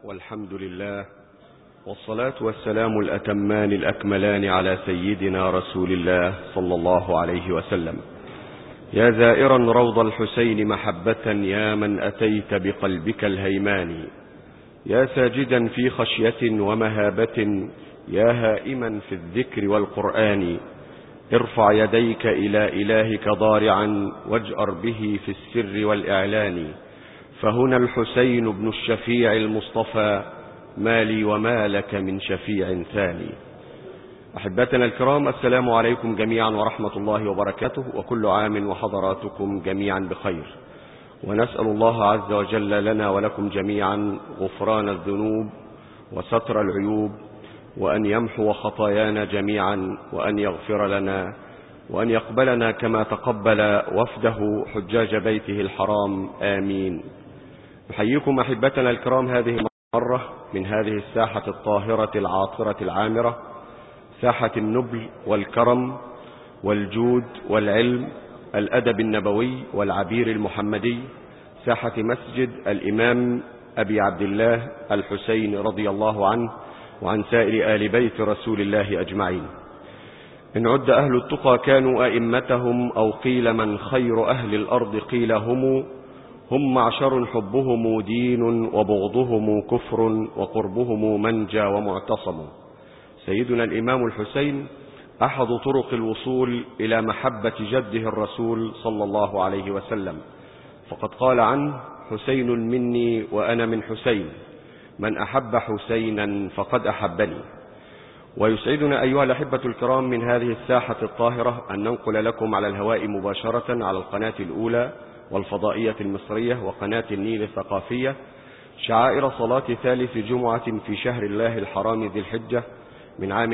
والحمد لله، والصلاة والسلام الأتمان الأكملان على سيدنا رسول الله صلى الله عليه وسلم. يا زائرا روض الحسين محبة، يا من أتيت بقلبك الهيمان، يا ساجدا في خشية ومهابة، يا هائما في الذكر والقرآن، ارفع يديك إلى إلهك ضارعا، واجأر به في السر والإعلان، فهنا الحسين بن الشفيع المصطفى، ما لي وما لك من شفيع ثاني. أحبتنا الكرام، السلام عليكم جميعا ورحمة الله وبركاته، وكل عام وحضراتكم جميعا بخير، ونسأل الله عز وجل لنا ولكم جميعا غفران الذنوب وستر العيوب، وأن يمحو خطايانا جميعا، وأن يغفر لنا، وأن يقبلنا كما تقبل وفده حجاج بيته الحرام، آمين. نحييكم أحبتنا الكرام هذه المرة من هذه الساحة الطاهرة العاطرة العامرة، ساحة النبل والكرم والجود والعلم، الأدب النبوي والعبير المحمدي، ساحة مسجد الإمام أبي عبد الله الحسين رضي الله عنه وعن سائر آل بيت رسول الله أجمعين. إن عد أهل التقى كانوا أئمتهم، أو قيل من خير أهل الأرض قيل هم معشر حبهم دين، وبغضهم كفر، وقربهم منجى ومعتصم. سيدنا الإمام الحسين أحد طرق الوصول إلى محبة جده الرسول صلى الله عليه وسلم، فقد قال عنه: حسين مني وأنا من حسين، من أحب حسينا فقد أحبني. ويسعدنا أيها الأحبة الكرام من هذه الساحة الطاهرة أن ننقل لكم على الهواء مباشرة على القناة الأولى والفضائية المصرية وقناة النيل الثقافية شعائر صلاة ثالث جمعة في شهر الله الحرام ذي الحجة من عام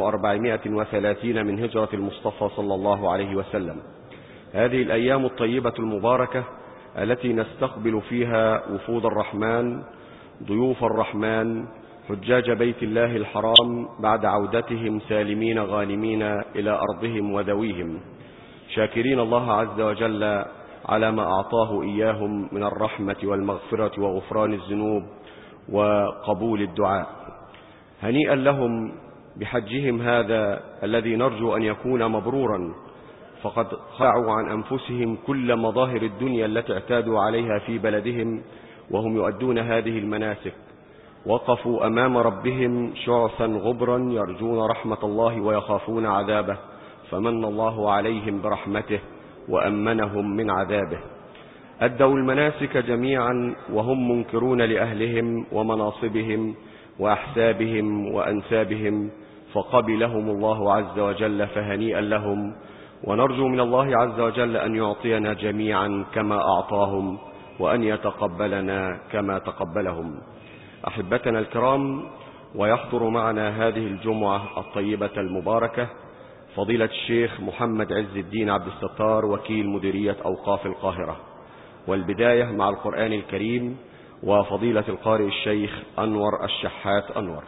1430 من هجرة المصطفى صلى الله عليه وسلم. هذه الأيام الطيبة المباركة التي نستقبل فيها وفود الرحمن، ضيوف الرحمن، حجاج بيت الله الحرام بعد عودتهم سالمين غانمين إلى أرضهم وذويهم، شاكرين الله عز وجل على ما أعطاه إياهم من الرحمة والمغفرة وغفران الذنوب وقبول الدعاء. هنيئا لهم بحجهم هذا الذي نرجو أن يكون مبرورا، فقد خلعوا عن أنفسهم كل مظاهر الدنيا التي اعتادوا عليها في بلدهم وهم يؤدون هذه المناسك، وقفوا أمام ربهم شعثا غبرا يرجون رحمة الله ويخافون عذابه، فمن الله عليهم برحمته وأمنهم من عذابه. أدوا المناسك جميعا وهم منكرون لأهلهم ومناصبهم وأحسابهم وأنسابهم، فقبلهم الله عز وجل، فهنيئا لهم، ونرجو من الله عز وجل أن يعطينا جميعا كما أعطاهم، وأن يتقبلنا كما تقبلهم. أحبتنا الكرام، ويحضر معنا هذه الجمعة الطيبة المباركة فضيلة الشيخ محمد عز الدين عبد الستار، وكيل مديرية أوقاف القاهرة، والبداية مع القرآن الكريم وفضيلة القارئ الشيخ أنور الشحات أنور.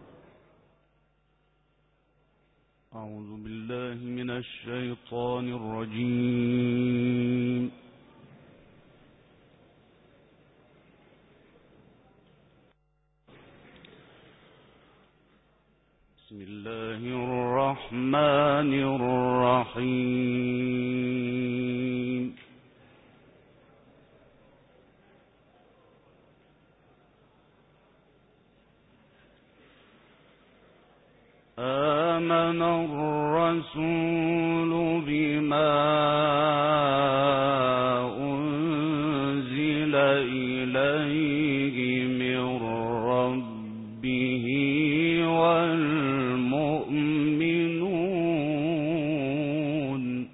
أعوذ بالله من الشيطان الرجيم. بسم الله الرحمن الرحيم. آمن الرسول بما أنزل إليه من ربه والمؤمنون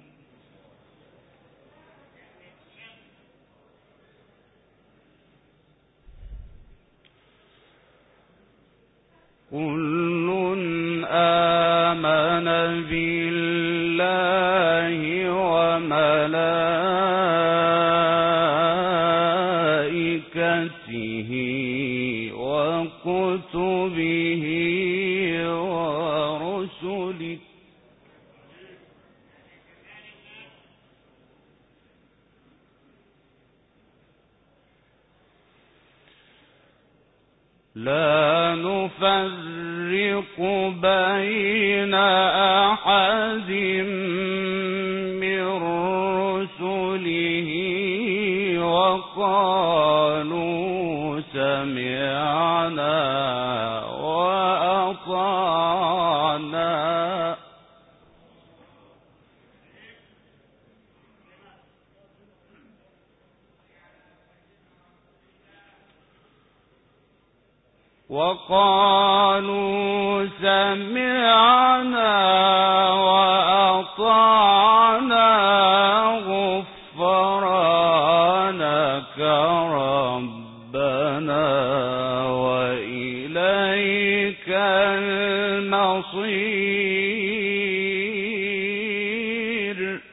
كل آمن بالله وملائكته وكتبه ورسله لا نفرق بين أحد من رسله وقالوا سمعنا وأطعنا. وقالوا سمعنا وأطعنا غفرانك ربنا وإليك المصير.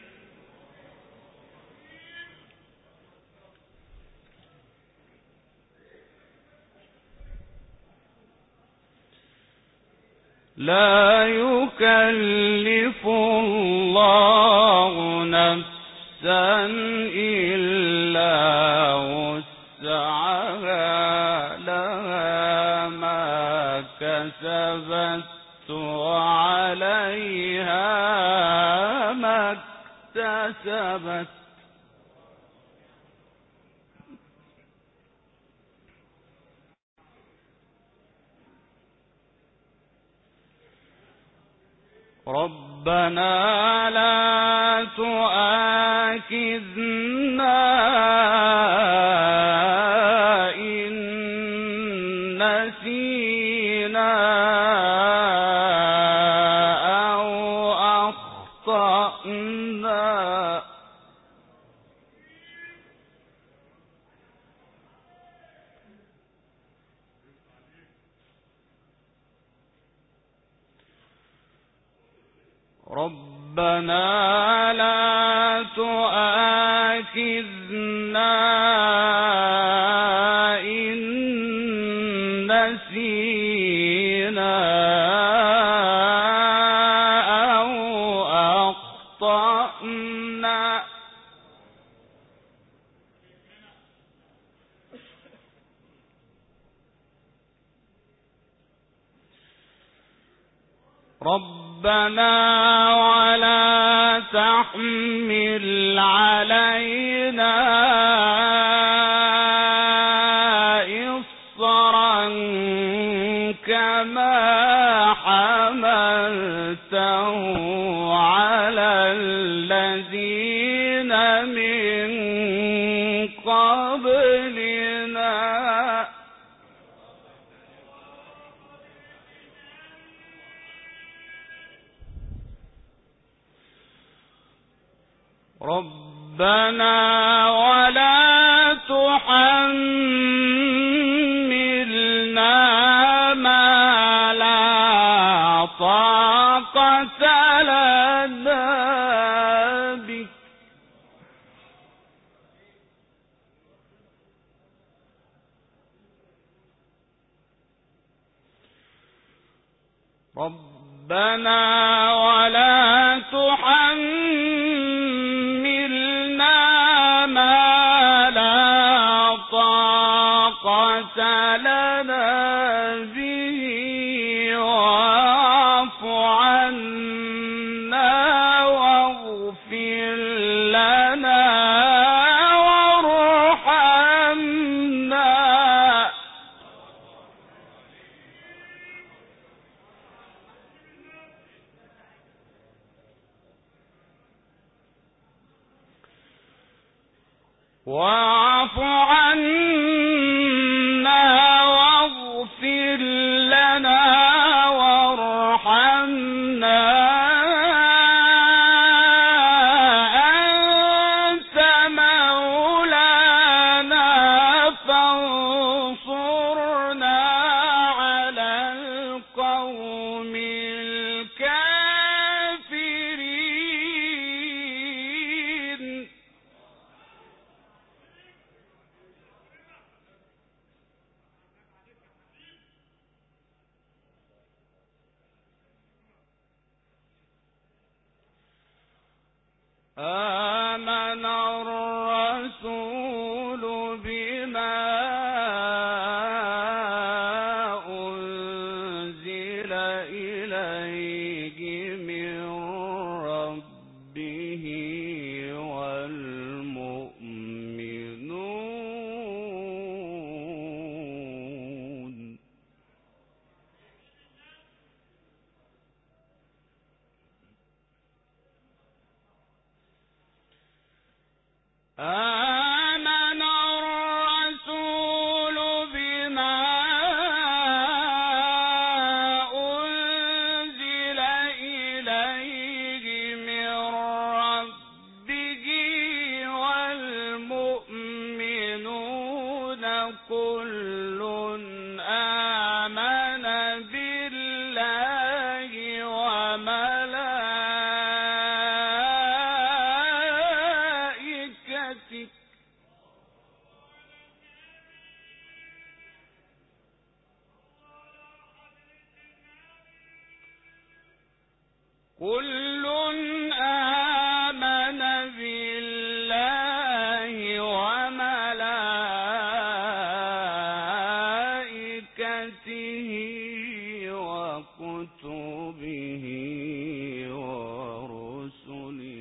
لا يكلف الله نفسا إلا وسعها، لها ما كسبت وعليها ما اكتسبت. ربنا لا تؤاخذنا إن نسينا أو أخطأنا. ربنا لا تؤاخذنا إن نسينا أو أخطأنا. ربنا ولا تحمل علينا إصرا كما حملته على الذين من قبلنا. ربنا ولا تحملنا ما لا طاقة لنا به. ربنا ولا تحملنا ما لا طاقة لنا به واعف عنا واغفر لنا وارحمنا. واعف عنا واغفر لنا وارحمنا أنت مولانا فانصرنا على القوم الكافرين. آمن الرسول بما آمن الرسول بما أنزل إليه من ربه والمؤمنون كل آمن بالله وملائكته كل آمن بالله وملائكته وكتبه ورسله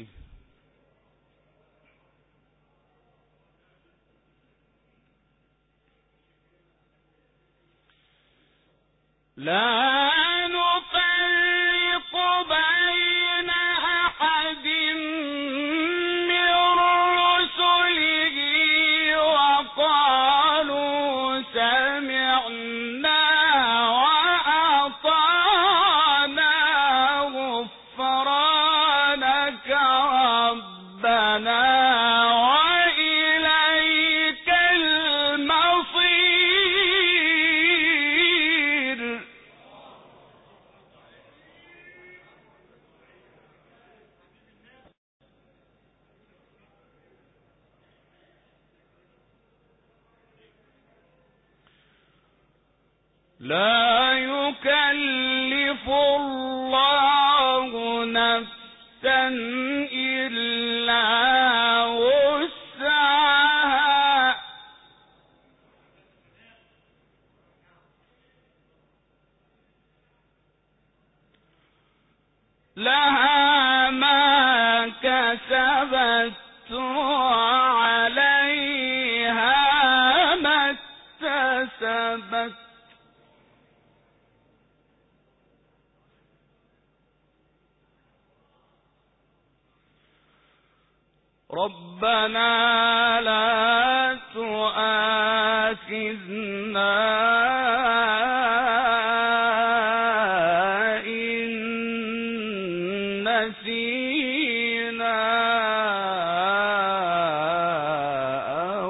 لا نفرق بين أحد من رسله وقالوا سمعنا وأطعنا غفرانك ربنا وإليك المصير لا يكلف الله نفسا إلا وسعها لها ما كسبت وعليها ما اكتسبت ربنا لا تؤاخذنا إن نسينا أو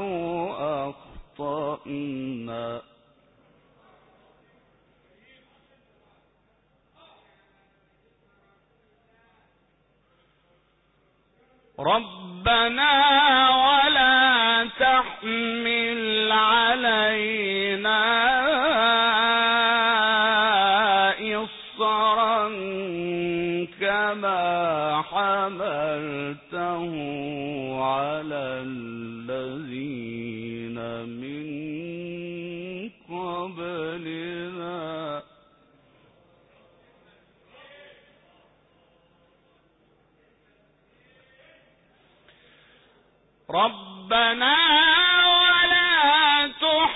أخطأنا ربنا ولا تحمل علينا إصرا كما حملته على الذين من قبلنا ربنا ولا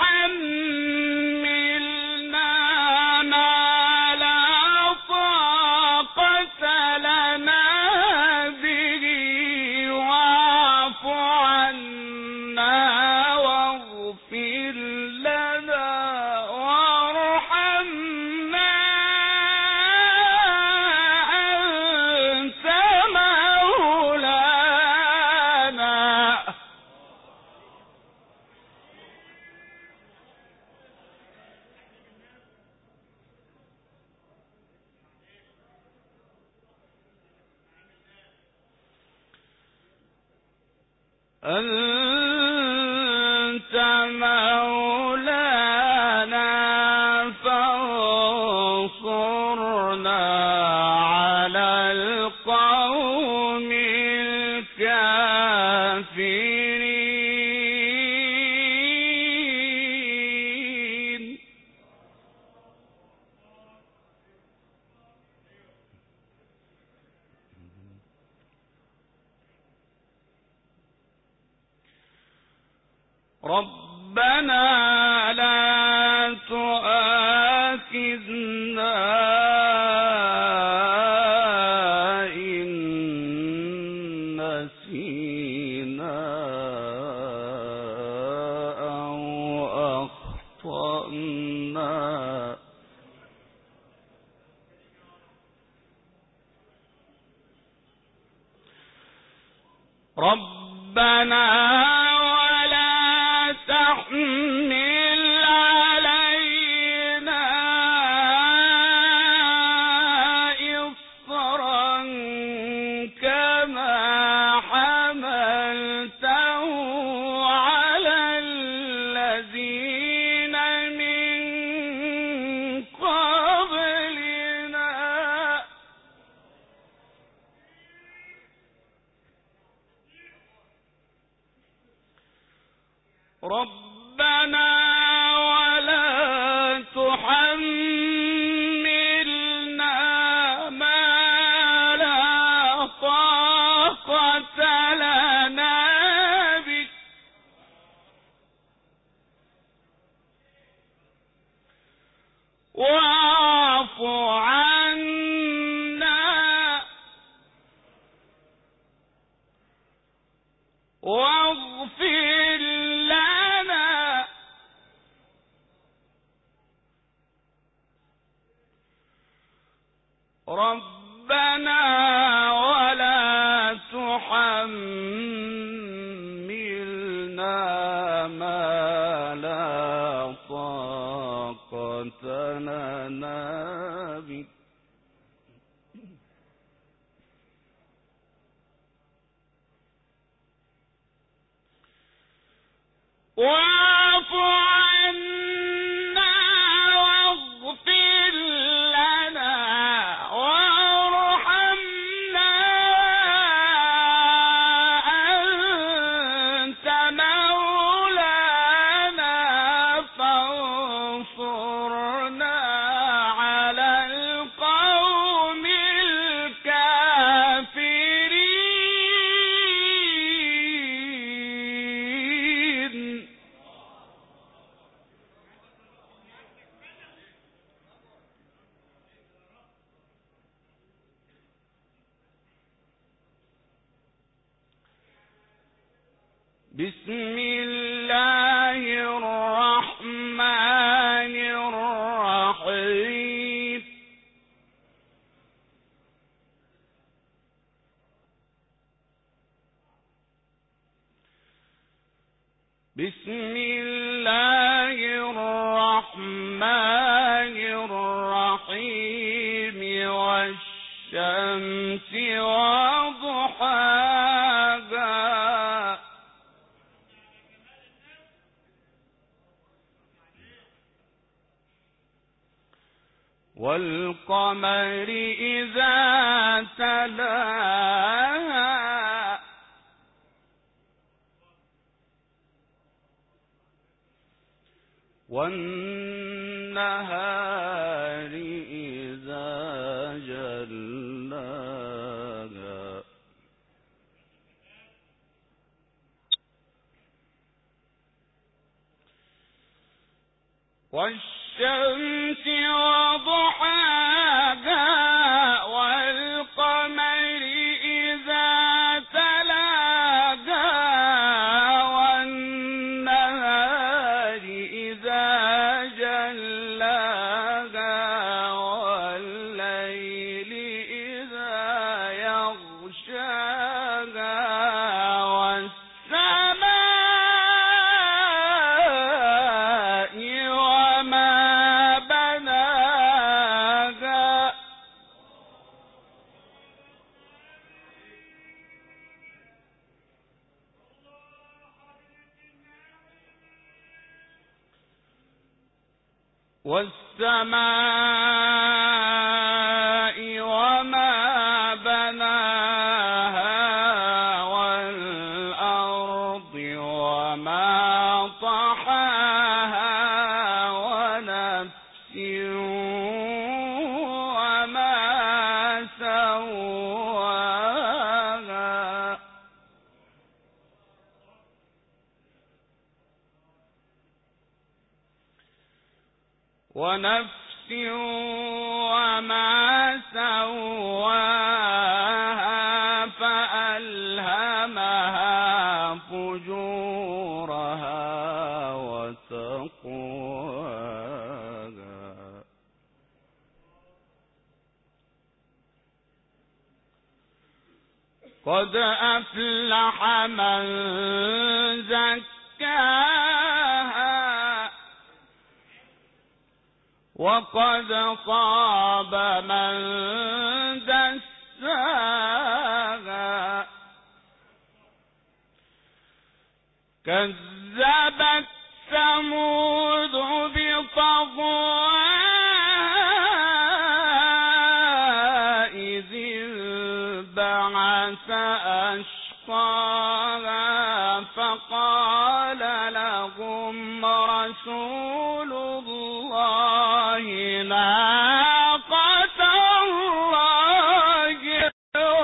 تحملنا ما لا طاقة لنا به واعف عنا واغفر لنا وارحمنا أنت مولانا أنت مولانا فانصرنا على القوم الكافرين ربنا لا تؤاخذنا إن نسينا ربنا ولا تحمل علينا إصرا كما حملته على الذين من قبلنا ربنا ولا تحملنا ما لا طاقة لنا به واعف عنا واغفر لنا ربنا ولا تحملنا ما لا طاقة لنا به واعف عنا واغفر لنا وارحمنا أنت مولانا فانصرنا على القوم الكافرين بسم الله الرحمن الرحيم بسم الله الرحمن الرحيم والشمس وضحاها والقمر إذا تلاها والنهار إذا جلاها والشمس وضحاها والقمر إذا تلاها والنهار إذا جلاها والليل إذا يغشاها والسماء وما بناها والسماء وما بناها والأرض وما طحاها ونفس وما سواها ونفس وما سواها فألهمها فجورها وتقواها قد أفلح من زكاها وقد خاب من دساها كذبت ثمود بطغواها إذ انبعث أشقاها فقال لهم رسول الله ناقة الله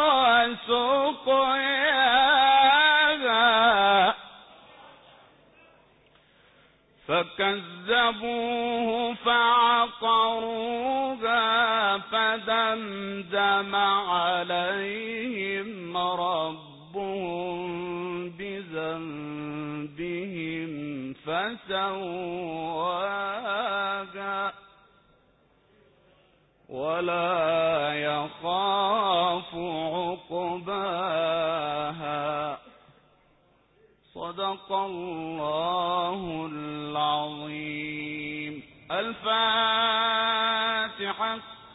وسقياها فكذبوه فعقروها فدمدم عليهم ربهم بذنبهم فسواها ولا يخاف عقباها. صدق الله العظيم. الفاتحة.